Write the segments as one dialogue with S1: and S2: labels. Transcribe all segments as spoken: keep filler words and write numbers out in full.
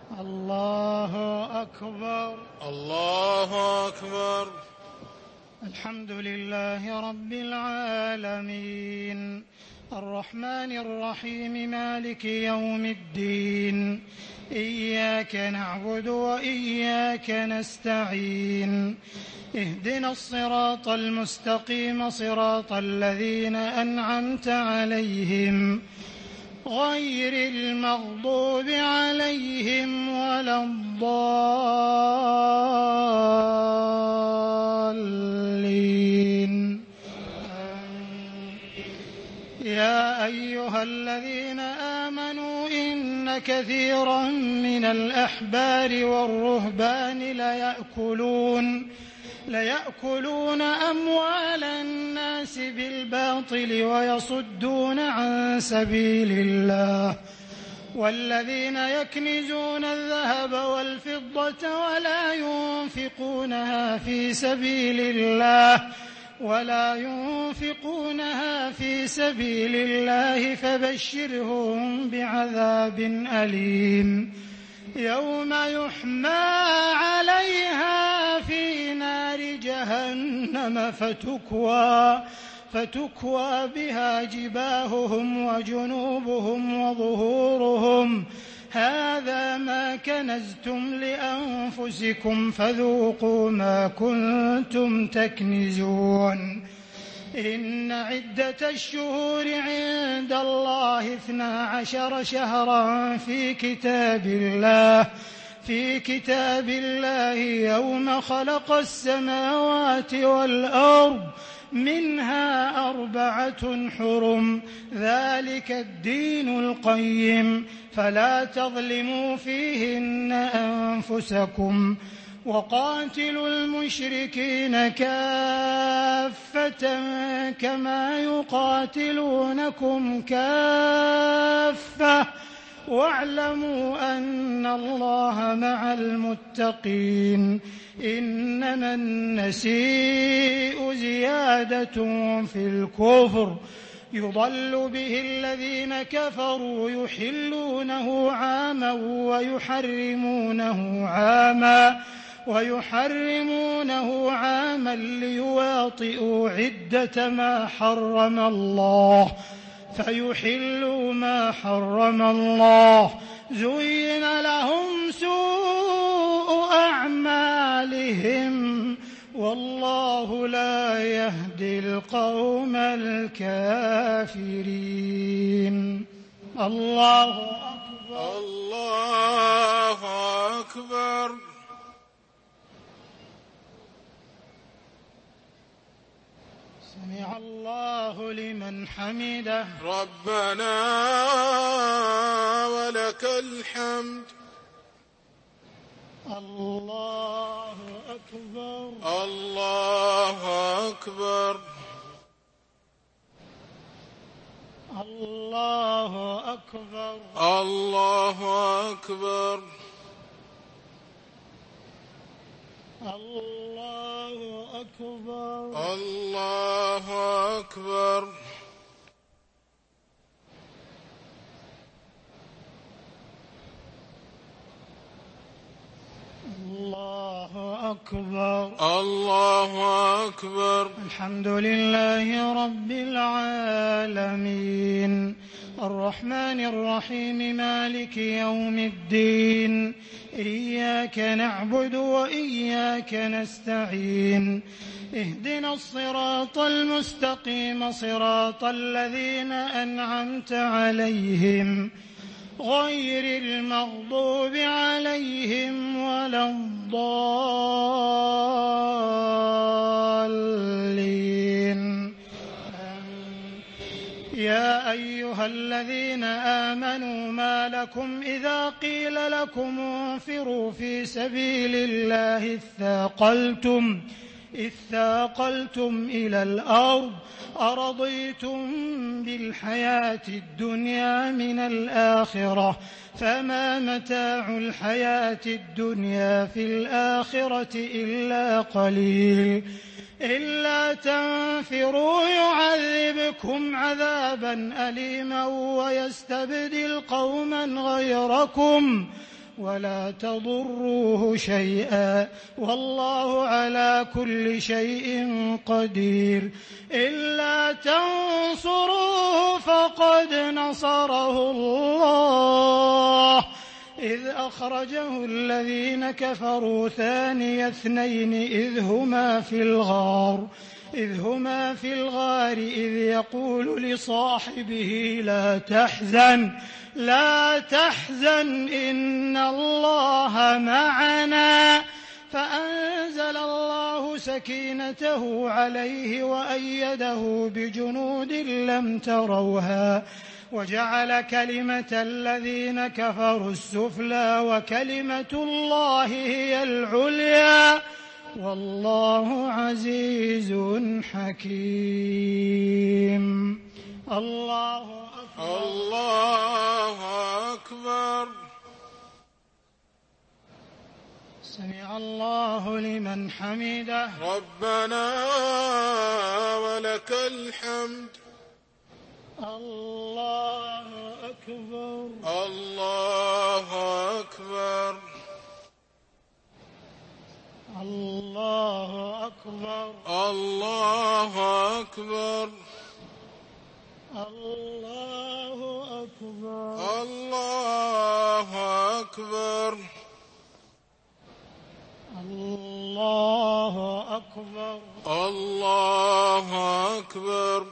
S1: الله أكبر.
S2: الله أكبر.
S1: الحمد لله رب العالمين الرحمن الرحيم مالك يوم الدين إياك نعبد وإياك نستعين اهدنا الصراط المستقيم صراط الذين أنعمت عليهم غير المغضوب عليهم ولا الضالين. يا أيها الذين آمنوا إن كثيرا من الأحبار والرهبان ليأكلون ليأكلون أموال الناس بالباطل ويصدون عن سبيل الله والذين يكنزون الذهب والفضة ولا ينفقونها في سبيل الله ولا ينفقونها في سبيل الله فبشرهم بعذاب أليم يوم يحمى عليها في نار جهنم فتكوى فتكوى بها جباههم وجنوبهم وظهورهم هذا ما كنزتم لأنفسكم فذوقوا ما كنتم تكنزون. إن عدة الشهور عند الله اثنا عشر شهرا في كتاب الله في كتاب الله يوم خلق السماوات والأرض منها أربعة حرم ذلك الدين القيم فلا تظلموا فيهن أنفسكم وقاتلوا المشركين كافة كما يقاتلونكم كافة واعلموا أن الله مع المتقين. إنما النسيء زيادة في الكفر يضل به الذين كفروا يحلونه عاما ويحرمونه عاما ويحرمونه عاما ليواطئوا عدة ما حرم الله فيحلوا ما حرم الله زين لهم سوء أعمالهم والله لا يهدي القوم الكافرين. الله أكبر.
S2: الله أكبر.
S1: سمع الله لمن حمده.
S2: ربنا ولك الحمد.
S1: الله أكبر.
S2: الله أكبر.
S1: الله أكبر.
S2: الله أكبر.
S1: الله أكبر.
S2: الله أكبر.
S1: الله أكبر.
S2: الله أكبر.
S1: الحمد لله رب العالمين الرحمن الرحيم مالك يوم الدين إياك نعبد وإياك نستعين اهدنا الصراط المستقيم صراط الذين أنعمت عليهم غير المغضوب عليهم ولا الضالين. يا أيها الذين آمنوا ما لكم إذا قيل لكم انفروا في سبيل الله اثاقلتم اثاقلتم إلى الأرض أرضيتم بالحياة الدنيا من الآخرة فما متاع الحياة الدنيا في الآخرة إلا قليل إلا تنفروا يعذبكم عذابا أليما ويستبدل قوما غيركم ولا تضروه شيئا والله على كل شيء قدير إلا تنصروه فقد نصره الله إذ أخرجه الذين كفروا ثاني اثنين إذ هما في الغار إذ هما في الغار إذ يقول لصاحبه لا تحزن لا تحزن إن الله معنا فأنزل الله سكينته عليه وأيده بجنود لم تروها وجعل كلمة الذين كفروا السفلى وكلمة الله هي العليا والله عزيز حكيم. الله أكبر
S2: الله أكبر.
S1: سمع الله لمن حمده.
S2: ربنا ولك الحمد.
S1: الله أكبر.
S2: الله أكبر.
S1: الله أكبر.
S2: الله أكبر.
S1: الله أكبر.
S2: الله أكبر.
S1: الله أكبر.
S2: الله أكبر.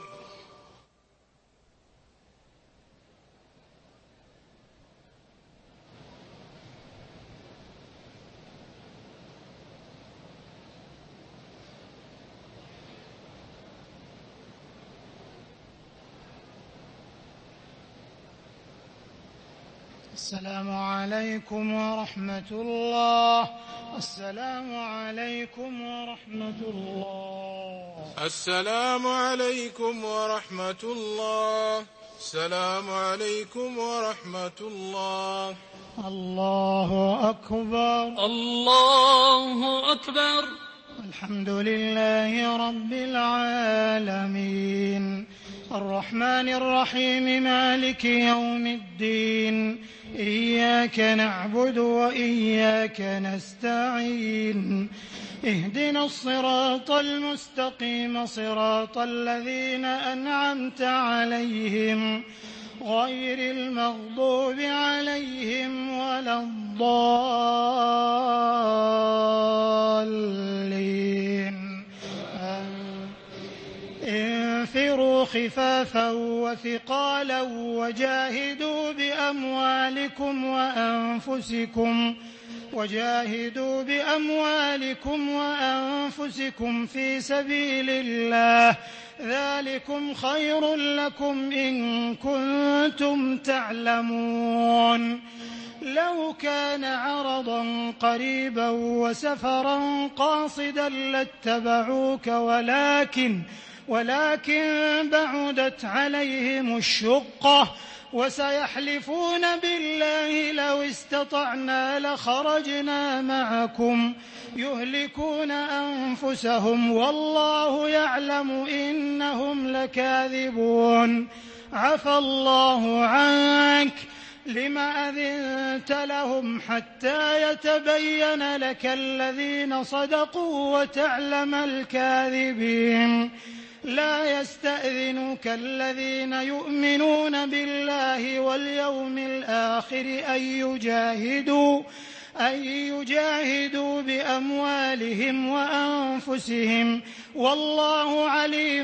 S1: السلام عليكم ورحمة الله. السلام عليكم ورحمة الله.
S2: السلام عليكم ورحمة الله. السلام عليكم ورحمة الله.
S1: الله أكبر.
S3: الله أكبر.
S1: الحمد لله رب العالمين الرحمن الرحيم مالك يوم الدين إياك نعبد وإياك نستعين اهدنا الصراط المستقيم صراط الذين أنعمت عليهم غير المغضوب عليهم ولا الضالين. انفروا خفافا وثقالا وجاهدوا بأموالكم وأنفسكم وجاهدوا بأموالكم وأنفسكم في سبيل الله ذلكم خير لكم إن كنتم تعلمون. لو كان عرضا قريبا وسفرا قاصدا لاتبعوك ولكن ولكن بعدت عليهم الشقة وسيحلفون بالله لو استطعنا لخرجنا معكم يهلكون أنفسهم والله يعلم إنهم لكاذبون. عفى الله عنك لم أذنت لهم حتى يتبين لك الذين صدقوا وتعلم الكاذبين. لا يستأذنك الذين يؤمنون بالله واليوم الآخر أن يجاهدوا أن يجاهدوا بأموالهم وأنفسهم والله عليم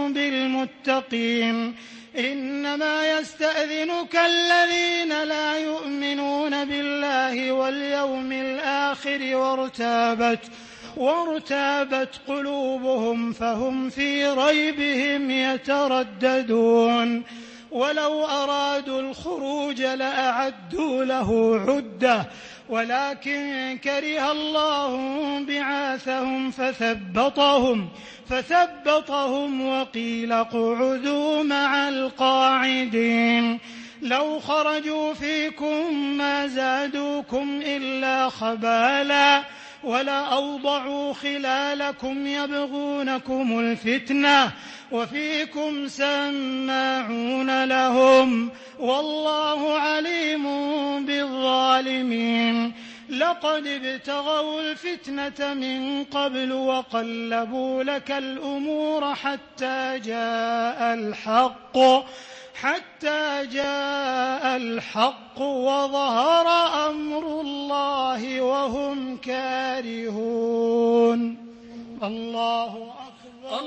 S1: بالمتقين. إنما يستأذنك الذين لا يؤمنون بالله واليوم الآخر وارتابت وارتابت قلوبهم فهم في ريبهم يترددون. ولو أرادوا الخروج لأعدوا له عدة ولكن كره الله بعاثهم فثبطهم فثبطهم وقيل اقعدوا مع القاعدين. لو خرجوا فيكم ما زادوكم إلا خبالا ولأوضعوا خلالكم يبغونكم الفتنة وفيكم سماعون لهم والله عليم بالظالمين. الظالمين لقد ابتغوا الفتنة من قبل وقلبوا لك الأمور حتى جاء الحق حتى جاء الحق وظهر أمر الله وهم كارهون. الله أكبر.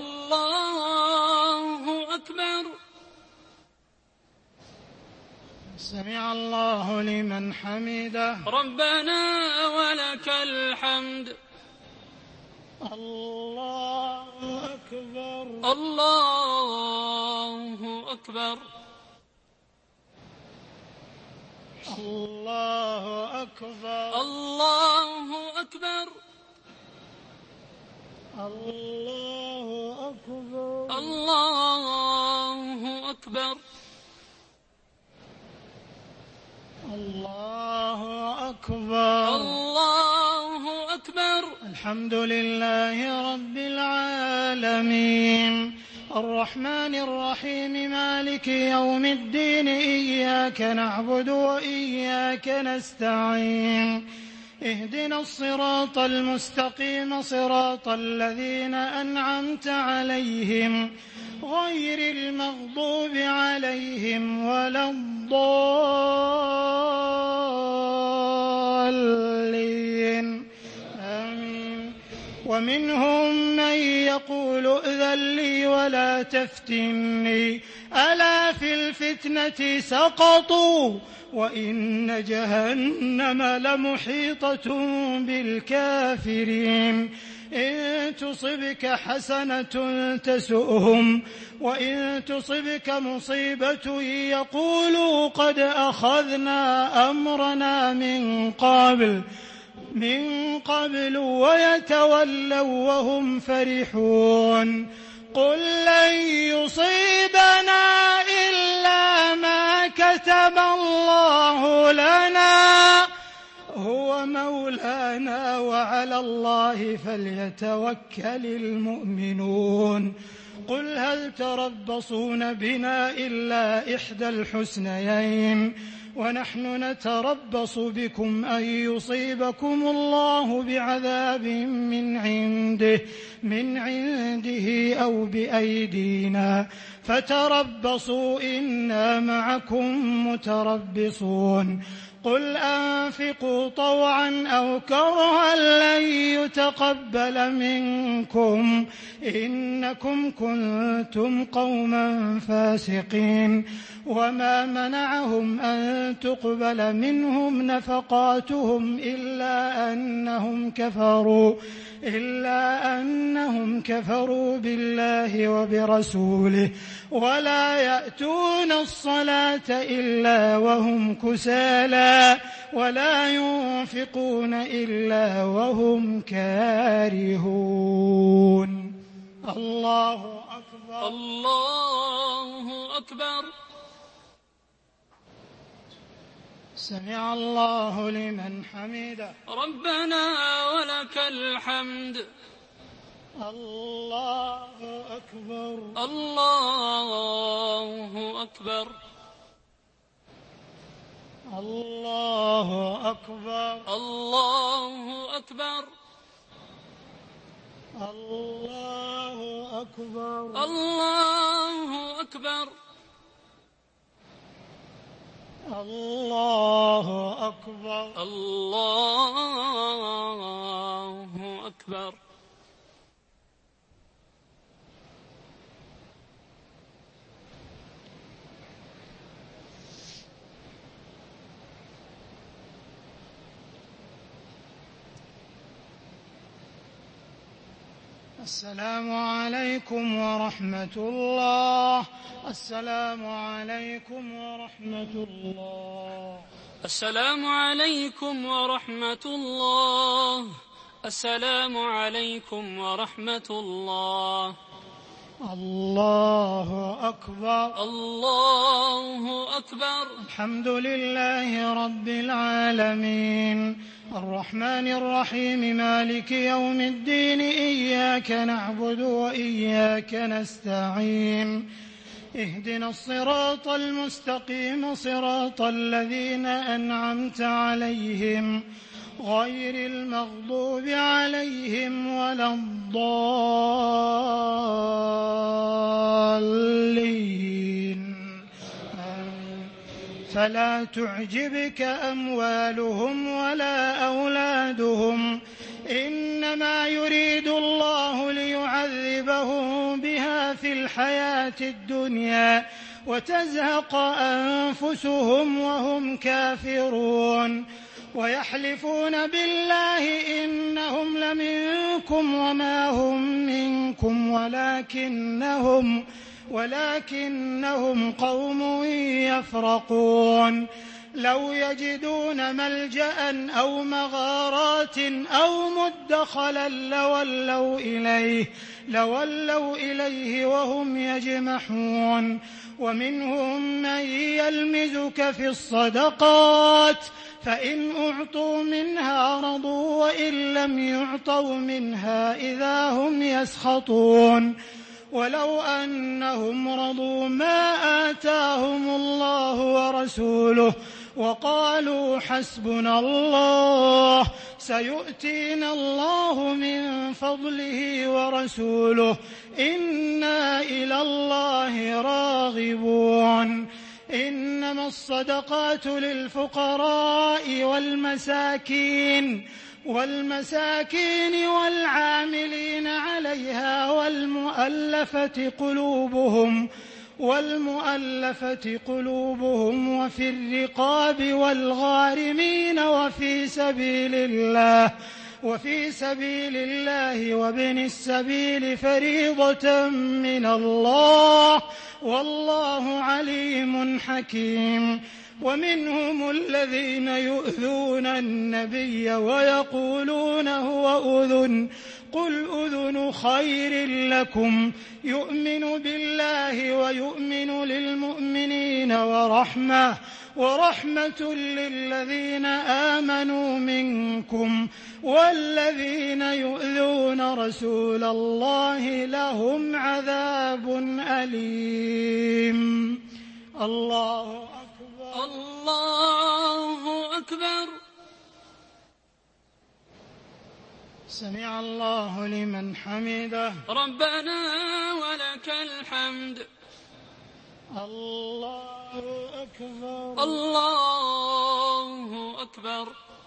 S3: الله أكبر.
S1: سمع الله لمن حمده.
S3: ربنا ولك الحمد.
S1: الله أكبر.
S3: الله أكبر.
S1: الله أكبر.
S3: الله أكبر.
S1: الله أكبر.
S3: الله أكبر.
S1: الله أكبر.
S3: الله أكبر.
S1: الحمد لله رب العالمين الرحمن الرحيم مالك يوم الدين إياك نعبد وإياك نستعين اهدنا الصراط المستقيم صراط الذين أنعمت عليهم غير المغضوب عليهم ولا الضالين آمين. ومنهم من يقول ائذن لي ولا تفتني ألا في الفتنة سقطوا وإن جهنم لمحيطة بالكافرين إن تصبك حسنة تسؤهم وإن تصبك مصيبة يقولوا قد أخذنا أمرنا من قبل من قبل ويتولوا وهم فرحون. قل لن يصيبنا إلا ما كتب الله لنا هو مولانا وعلى الله فليتوكل المؤمنون. قل هل تربصون بنا إلا إحدى الحسنيين ونحن نتربص بكم أن يصيبكم الله بعذاب من عنده من عنده أو بأيدينا فتربصوا إنا معكم متربصون. قل أنفقوا طوعا أو كرها لن يتقبل منكم إنكم كنتم قوما فاسقين. وما منعهم أن تقبل منهم نفقاتهم إلا أنهم كفروا إلا أنهم كفروا بالله وبرسوله ولا يأتون الصلاة إلا وهم كسالى ولا ينفقون إلا وهم كارهون. الله أكبر.
S3: الله أكبر.
S1: سمع الله لمن حمده.
S3: ربنا ولك الحمد.
S1: الله أكبر.
S3: الله أكبر.
S1: الله أكبر.
S3: الله أكبر.
S1: الله أكبر.
S3: الله أكبر.
S1: الله أكبر.
S3: الله أكبر.
S1: السلام عليكم ورحمة الله. السلام عليكم ورحمة الله.
S3: السلام عليكم ورحمة الله. السلام عليكم ورحمة الله.
S1: الله أكبر.
S3: الله أكبر.
S1: الحمد لله رب العالمين الرحمن الرحيم مالك يوم الدين إياك نعبد وإياك نستعين اهدنا الصراط المستقيم صراط الذين أنعمت عليهم غير المغضوب عليهم ولا الضالين. فلا تعجبك أموالهم ولا أولادهم إنما يريد الله ليعذبهم بها في الحياة الدنيا وتزهق أنفسهم وهم كافرون ويحلفون بالله إنهم لمنكم وما هم منكم ولكنهم ولكنهم قوم يفرقون لو يجدون ملجأ أو مغارات أو مدخلا لولوا إليه لولوا إليه وهم يجمحون ومنهم من يلمزك في الصدقات فإن أعطوا منها رضوا وإن لم يعطوا منها إذا هم يسخطون ولو أنهم رضوا ما آتاهم الله ورسوله وقالوا حسبنا الله سيؤتينا الله من فضله ورسوله إنا إلى الله راغبون. إنما الصدقات للفقراء والمساكين والمساكين والعاملين عليها والمؤلفة قلوبهم والمؤلفة قلوبهم وفي الرقاب والغارمين وفي سبيل الله وفي سبيل الله وابن السبيل فريضة من الله والله عليم حكيم. ومنهم الذين يؤذون النبي ويقولون هو أذن قل أذن خير لكم يؤمن بالله ويؤمن للمؤمنين ورحمة ورحمة للذين آمنوا منكم والذين يؤذون رسول الله لهم عذاب أليم. الله أكبر
S3: الله أكبر.
S1: سمع الله لمن حمده.
S3: ربنا ولك الحمد.
S1: الله أكبر
S3: الله أكبر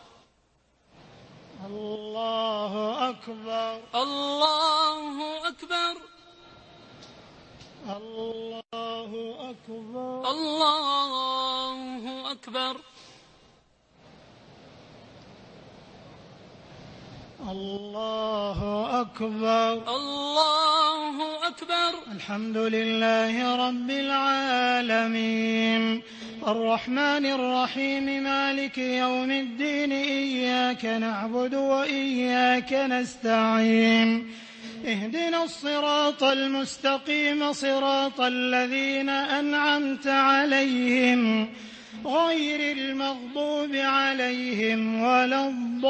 S1: الله أكبر
S3: الله أكبر
S1: الله أكبر
S3: الله أكبر
S1: الله أكبر
S3: الله أكبر.
S1: الحمد لله رب العالمين الرحمن الرحيم مالك يوم الدين إياك نعبد وإياك نستعين اهدنا الصراط المستقيم صراط الذين أنعمت عليهم غير المغضوب عليهم ولا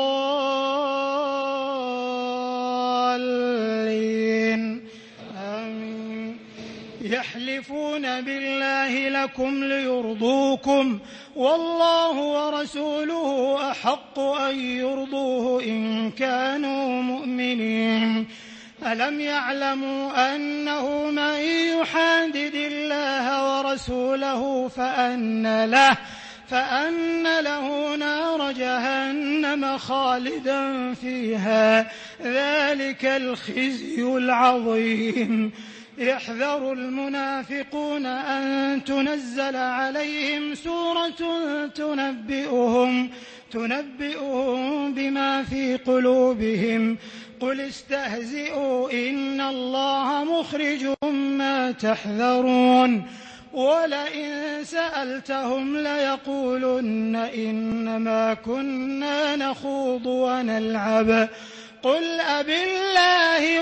S1: الضالين آمين. يحلفون بالله لكم ليرضوكم والله ورسوله أحق أن يرضوه إن كانوا مؤمنين. ألم يعلموا أنه من يحادد الله ورسوله فأن له فأن له نار جهنم خالدا فيها ذلك الخزي العظيم. يحذر المنافقون أن تنزل عليهم سورة تنبئهم تنبئهم بما في قلوبهم قل استهزئوا إن الله مخرج ما تحذرون ولئن سألتهم ليقولن إنما كنا نخوض ونلعب قل أبالله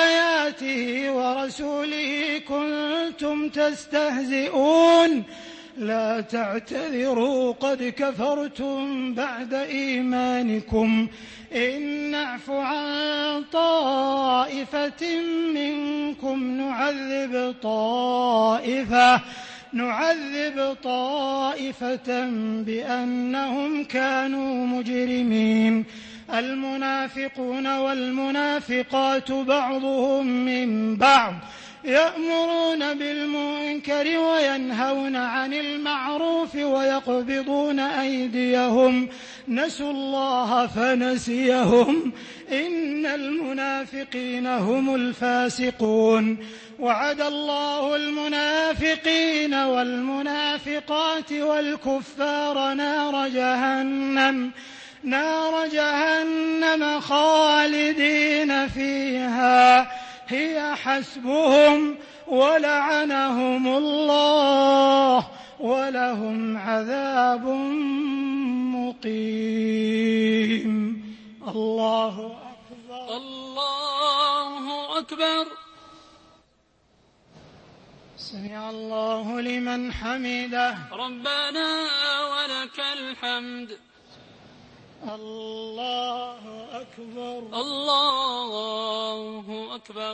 S1: وآياته ورسوله كنتم تستهزئون لا تعتذروا قد كفرتم بعد إيمانكم إن نعف عن طائفة منكم نعذب طائفة نعذب طائفة بأنهم كانوا مجرمين المنافقون والمنافقات بعضهم من بعض يأمرون بالمنكر وينهون عن المعروف ويقبضون أيديهم نسوا الله فنسيهم إن المنافقين هم الفاسقون وعد الله المنافقين والمنافقات والكفار نار جهنم نار جهنم خالدين فيها هي حسبهم ولعنهم الله ولهم عذاب مقيم. الله أكبر.
S3: الله أكبر.
S1: سمع الله لمن حمده.
S3: ربنا ولك الحمد.
S1: الله أكبر.
S3: الله أكبر.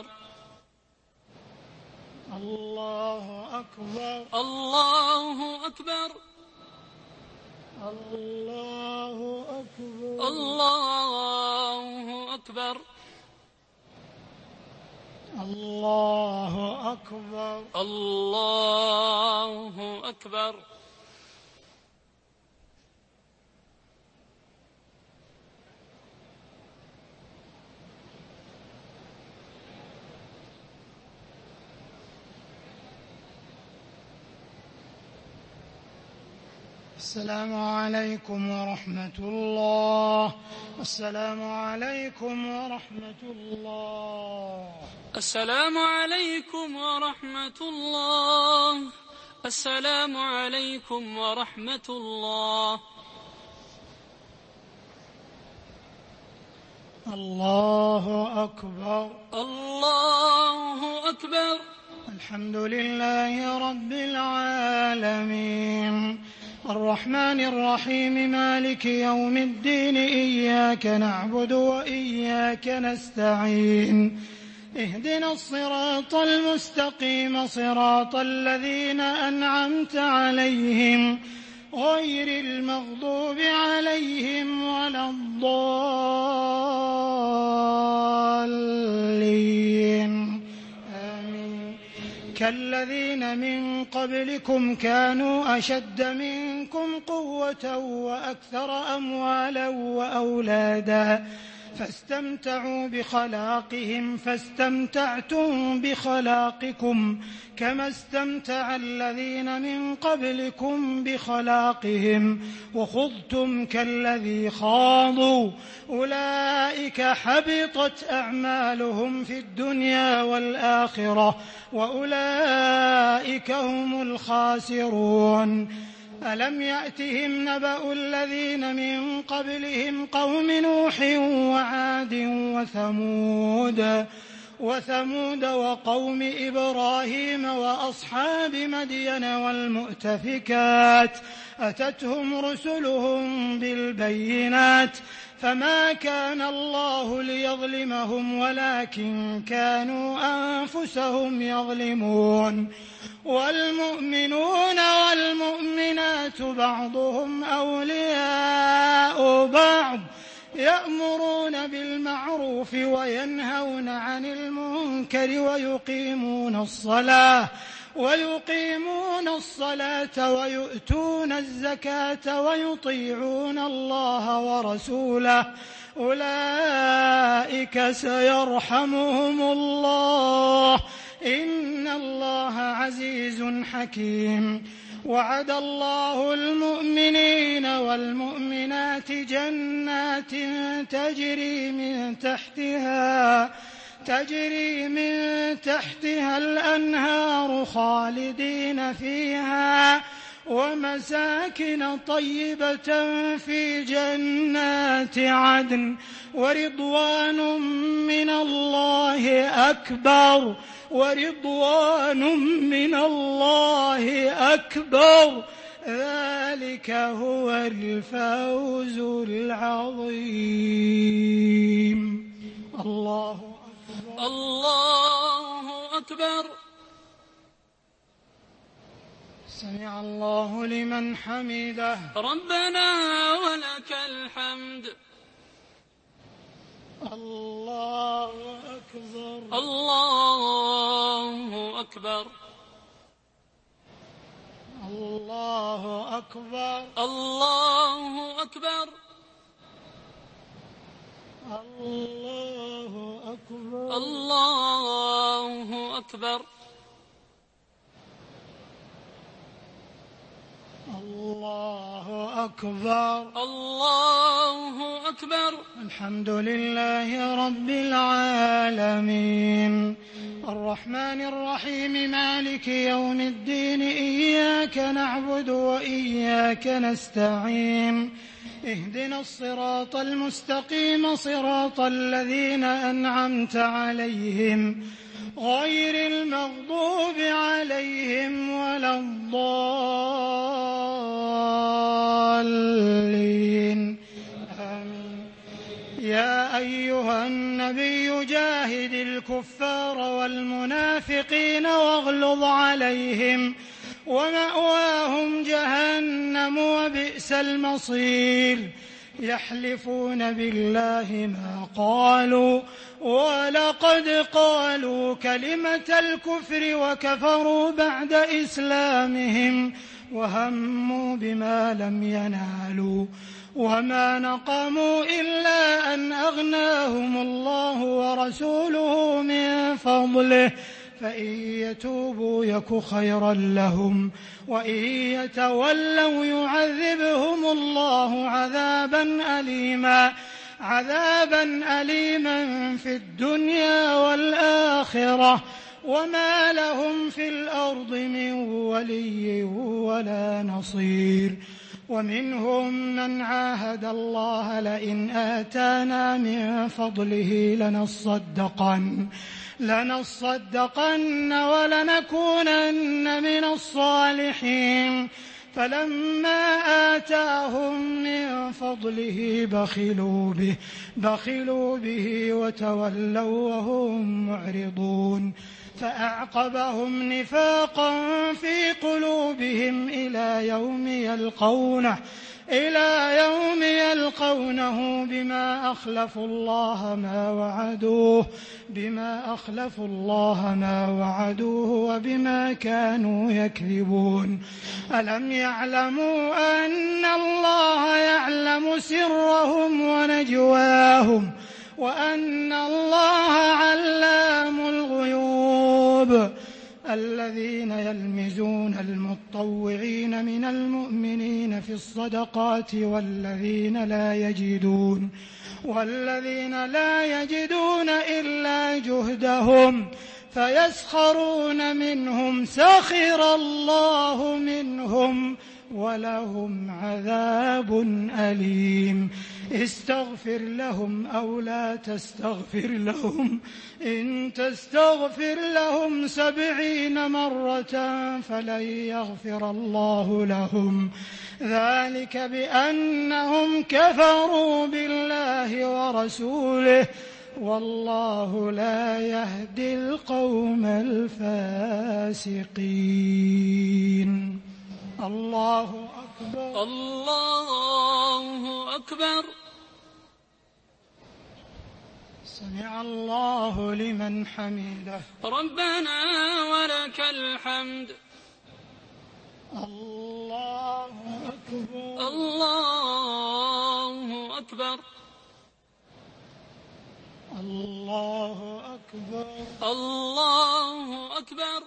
S1: الله أكبر.
S3: الله أكبر.
S1: الله أكبر.
S3: الله أكبر.
S1: الله أكبر.
S3: الله أكبر.
S1: السلام عليكم ورحمة الله. السلام عليكم ورحمة الله.
S3: السلام عليكم ورحمة الله. السلام عليكم ورحمة الله.
S1: الله أكبر.
S3: الله أكبر.
S1: الحمد لله رب العالمين الرحمن الرحيم مالك يوم الدين إياك نعبد وإياك نستعين اهدنا الصراط المستقيم صراط الذين أنعمت عليهم غير المغضوب عليهم ولا الضالين آمين. كالذين من قبلكم كانوا أشد منكم قوة وأكثر أموالا وأولادا فاستمتعوا بخلاقهم فاستمتعتم بخلاقكم كما استمتع الذين من قبلكم بخلاقهم وخضتم كالذي خاضوا أولئك حبطت أعمالهم في الدنيا والآخرة وأولئك هم الخاسرون. ألم يأتهم نبأ الذين من قبلهم قوم نوح وعاد وثمود وثمود وقوم إبراهيم وأصحاب مدين والمؤتفكات أتتهم رسلهم بالبينات فما كان الله ليظلمهم ولكن كانوا أنفسهم يظلمون. والمؤمنون والمؤمنات بعضهم أولياء بعض يأمرون بالمعروف وينهون عن المنكر ويقيمون الصلاة ويقيمون الصلاة ويؤتون الزكاة ويطيعون الله ورسوله أولئك سيرحمهم الله إن الله عزيز حكيم. وعد الله المؤمنين والمؤمنات جنات تجري من تحتها تجري من تحتها الأنهار خالدين فيها ومساكن طيبة في جنات عدن ورضوان من الله أكبر ورضوان من الله أكبر ذلك هو الفوز العظيم. الله أكبر
S3: الله أكبر.
S1: سمع الله لمن حمده.
S3: ربنا ولك الحمد.
S1: الله أكبر
S3: الله أكبر
S1: الله أكبر
S3: الله أكبر
S1: الله أكبر
S3: الله أكبر
S1: الله أكبر
S3: الله أكبر.
S1: الحمد لله رب العالمين الرحمن الرحيم مالك يوم الدين إياك نعبد وإياك نستعين اهدنا الصراط المستقيم صراط الذين أنعمت عليهم غير المغضوب عليهم ولا الضالين آمين. يا أيها النبي جاهد الكفار والمنافقين واغلظ عليهم ومأواهم جهنم وبئس المصير. يحلفون بالله ما قالوا ولقد قالوا كلمة الكفر وكفروا بعد إسلامهم وهموا بما لم ينالوا وما نقموا إلا أن أغناهم الله ورسوله من فضله فإن يتوبوا يك خيرا لهم وإن يتولوا يعذبهم الله عذابا أليما عذابا أليما في الدنيا والآخرة وما لهم في الأرض من ولي ولا نصير. ومنهم من عاهد الله لئن آتانا من فضله لنصدقن لنصدقن ولنكونن من الصالحين فلما آتاهم من فضله بخلوا به بخلوا به وتولوا وهم معرضون فأعقبهم نفاقا في قلوبهم إلى يوم يلقونه إلى يوم يلقونه بما أخلفوا الله ما وعدوه بما أخلفوا الله ما وعدوه وبما كانوا يكذبون. ألم يعلموا أن الله يعلم سرهم ونجواهم وأن الله علام الغيوب. الذين يلمزون المطوعين من المؤمنين في الصدقات والذين لا يجدون والذين لا يجدون إلا جهدهم فيسخرون منهم سخر الله منهم ولهم عذاب أليم. استغفر لهم أو لا تستغفر لهم إن تستغفر لهم سبعين مرة فلن يغفر الله لهم ذلك بأنهم كفروا بالله ورسوله والله لا يهدي القوم الفاسقين. الله أكبر
S3: الله أكبر.
S1: سمع الله لمن حمده.
S3: ربنا ولك الحمد.
S1: الله أكبر
S3: الله أكبر
S1: الله أكبر
S3: الله أكبر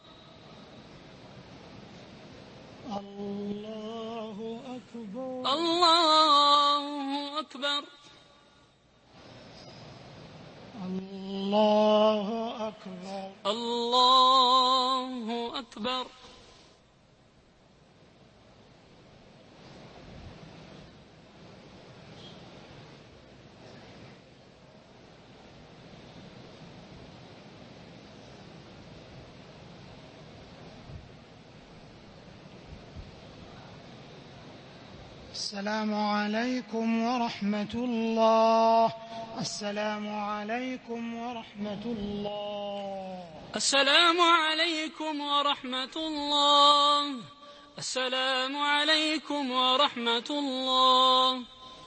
S1: الله أكبر
S3: الله أكبر
S1: الله أكبر
S3: الله أكبر.
S1: السلام عليكم ورحمة الله. السلام عليكم ورحمة الله.
S3: السلام عليكم ورحمة الله. السلام عليكم ورحمة الله.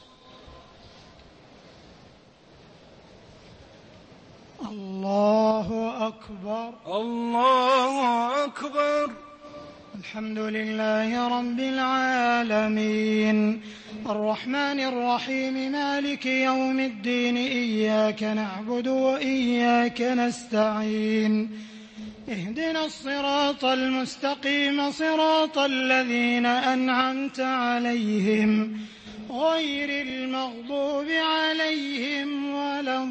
S1: الله أكبر.
S2: الله أكبر.
S1: الحمد لله رب العالمين الرحمن الرحيم مالك يوم الدين إياك نعبد وإياك نستعين اهدنا الصراط المستقيم صراط الذين أنعمت عليهم غير المغضوب عليهم ولا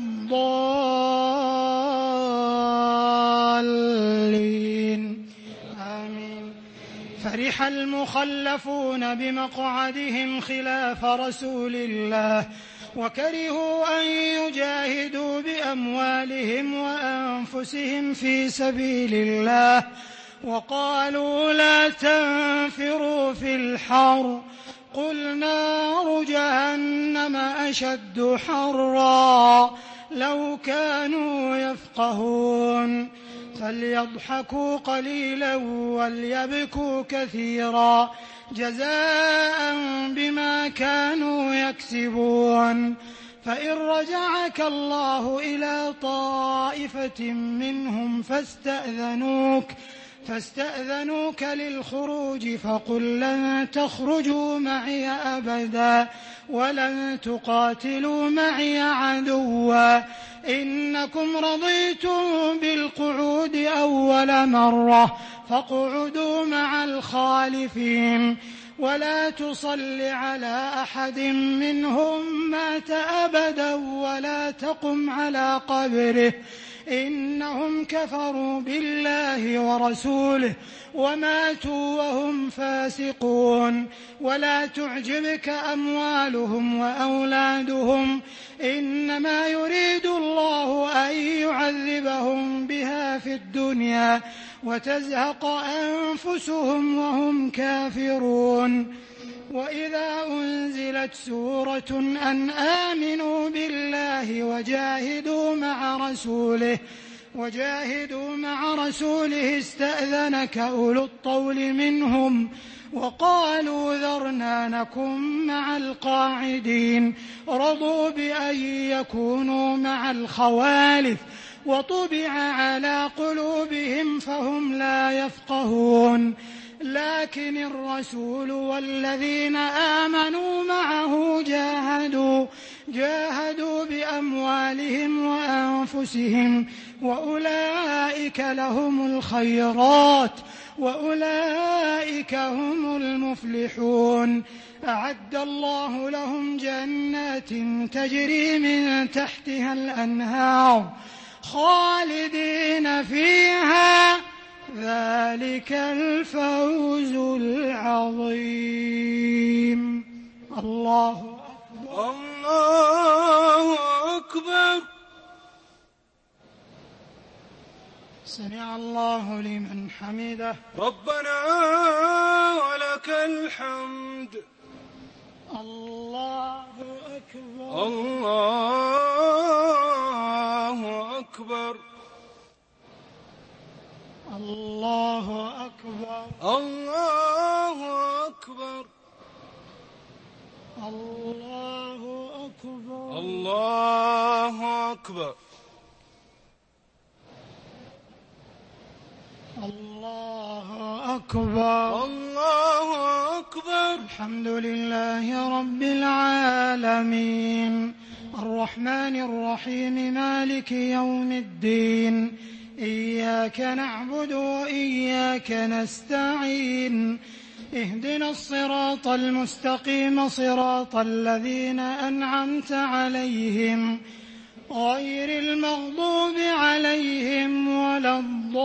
S1: الضالين آمين. فرح المخلفون بمقعدهم خلاف رسول الله وكرهوا أن يجاهدوا بأموالهم وأنفسهم في سبيل الله وقالوا لا تنفروا في الحر قل نار جهنم أشد حرا لو كانوا يفقهون فليضحكوا قليلا وليبكوا كثيرا جزاء بما كانوا يكسبون. فإن رجعك الله إلى طائفة منهم فاستأذنوك فاستأذنوك للخروج فقل لن تخرجوا معي أبدا ولن تقاتلوا معي عدوا إنكم رضيتم بالقعود أول مرة فاقعدوا مع الخالفين ولا تصل على أحد منهم مات أبدا ولا تقم على قبره إنهم كفروا بالله ورسوله وماتوا وهم فاسقون. ولا تعجبك أموالهم وأولادهم إنما يريد الله أن يعذبهم بها في الدنيا وتزهق أنفسهم وهم كافرون. وإذا أنزلت سورة أن آمنوا بالله وجاهدوا مع رسوله وجاهدوا مع رسوله استأذنك أولو الطول منهم وقالوا ذرنا نكن مع القاعدين رضوا بأن يكونوا مع الخوالف وطبع على قلوبهم فهم لا يفقهون. لكن الرسول والذين آمنوا معه جاهدوا جاهدوا بأموالهم وأنفسهم وأولئك لهم الخيرات وأولئك هم المفلحون. أعد الله لهم جنات تجري من تحتها الأنهار خالدين فيها ذلك الفوز العظيم. الله أكبر.
S2: الله أكبر.
S1: سمع الله لمن حمده.
S2: ربنا ولك الحمد.
S1: الله أكبر.
S2: الله أكبر.
S1: الله أكبر.
S2: الله أكبر.
S1: الله أكبر.
S2: الله أكبر.
S1: الله أكبر.
S2: الله أكبر.
S1: الحمد لله رب العالمين الرحمن الرحيم مالك يوم الدين إياك نعبد وإياك نستعين اهدنا الصراط المستقيم صراط الذين أنعمت عليهم غير المغضوب عليهم ولا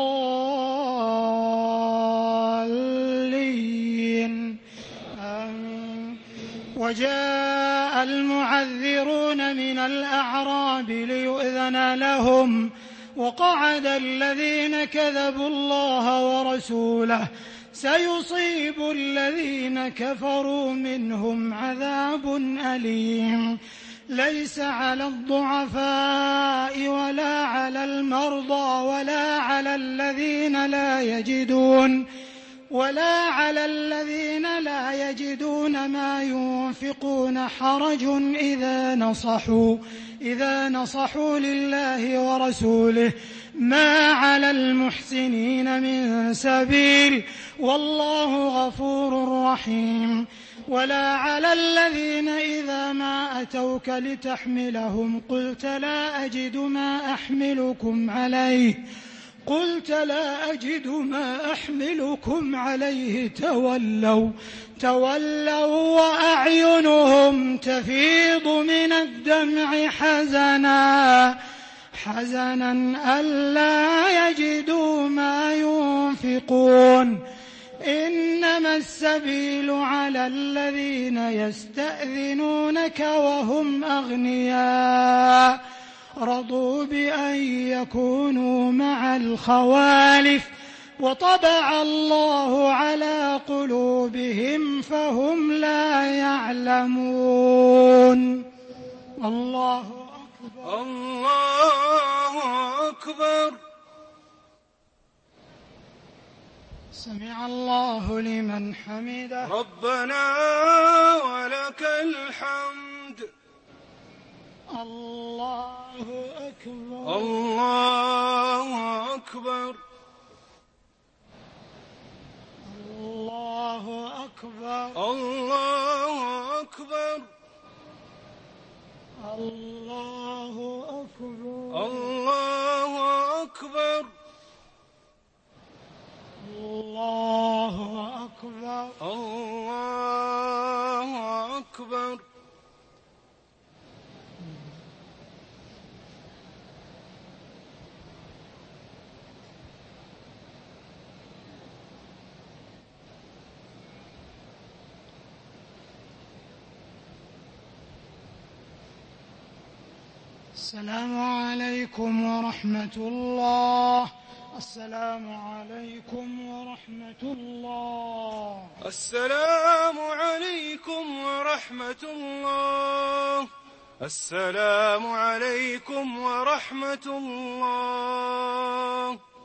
S1: الضالين آمين. وجاء المعذرون من الأعراب ليؤذن لهم وقعد الذين كذبوا الله ورسوله سيصيب الذين كفروا منهم عذاب أليم ليس على الضعفاء ولا على المرضى ولا على الذين لا يجدون ولا على الذين لا يجدون ما ينفقون حرج إذا نصحوا إذا نصحوا لله ورسوله ما على المحسنين من سبيل والله غفور رحيم ولا على الذين إذا ما أتوك لتحملهم قلت لا أجد ما أحملكم عليه قلت لا أجد ما أحملكم عليه تولوا تولوا وأعينهم تفيض من الدمع حزنا حزنا ألا يجدوا ما ينفقون إنما السبيل على الذين يستأذنونك وهم أغنياء رضوا بأن يكونوا مع الخوالف وطبع الله على قلوبهم فهم لا يعلمون. الله أكبر.
S2: الله أكبر.
S1: سمع الله لمن حمده.
S2: ربنا ولك الحمد.
S1: الله أكبر.
S2: الله أكبر.
S1: الله أكبر.
S2: الله أكبر.
S1: الله أكبر.
S2: الله أكبر.
S1: الله أكبر.
S2: الله أكبر.
S1: السلام عليكم ورحمة الله. السلام عليكم ورحمة الله.
S2: السلام عليكم ورحمة الله. السلام عليكم ورحمة الله.